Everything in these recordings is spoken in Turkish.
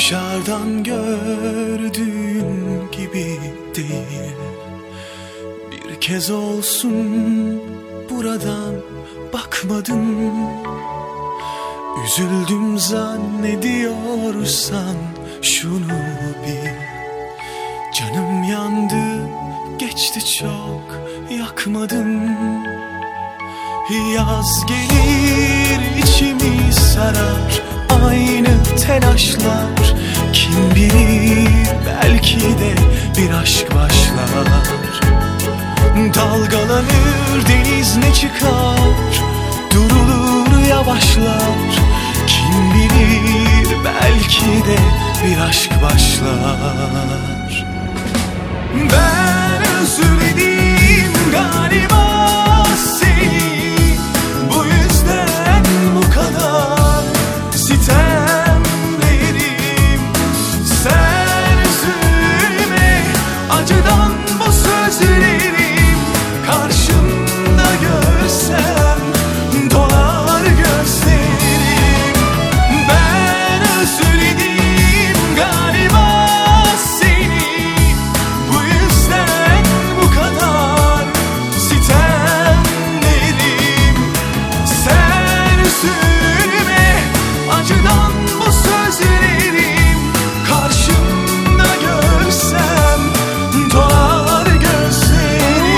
Dışarıdan gördüğüm gibi değil. Bir kez olsun buradan bakmadın. Üzüldüm zannediyorsan şunu bil. Canım yandı, geçti çok, yakmadın. Yaz gelir, içimi sarar aynı telaşlar. Kim bilir, belki de bir aşk başlar. Dalgalanır deniz, ne çıkar, durulur yavaşlar. Kim bilir, belki de bir aşk başlar. Ben özledim galiba seni, bu yüzden bu kadar sitemlerim. Sen üzülme, acıdan bu sözlerim karşımda görsem dolar gözlerim. Ben özledim galiba seni, bu yüzden bu kadar sitemlerim. Sen üzülme, acıdan bu sözlerim karşımda görsem dolar gözlerim.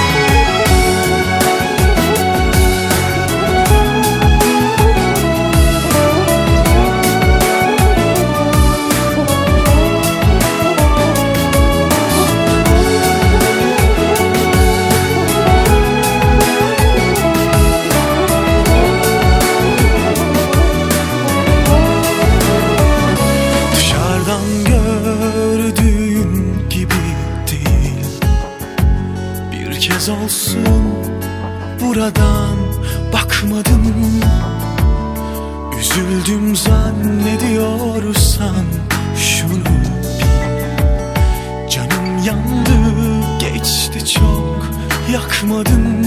Dışarıdan gördüğün gibi değil. Bir kez olsun buradan bakmadın. Üzüldüm zannediyorsan şunu bil. Canım yandı, geçti çok, yakmadın.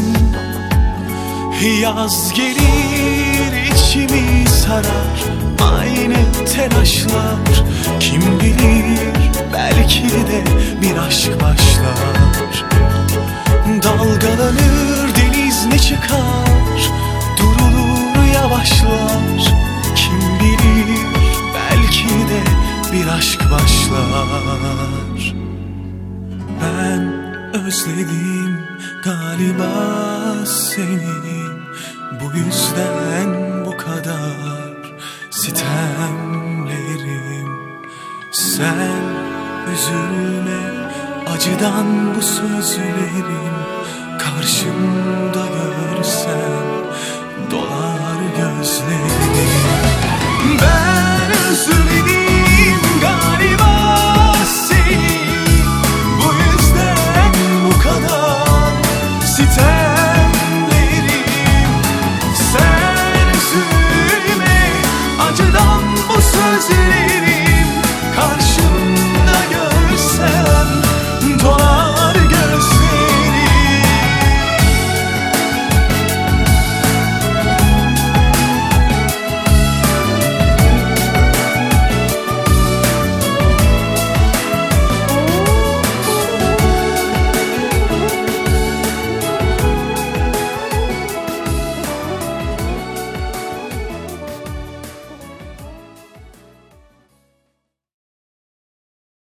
Yaz gelir, içimi sarar aynı telaşlar. Kim bilir, belki de bir aşk başlar. Dalgalanır deniz, ne çıkar, durulur yavaşlar. Kim bilir, belki de bir aşk başlar. Ben özledim galiba seni, bu yüzden bu kadar sitemlerim. Sen üzülme, acıdan bu sözlerim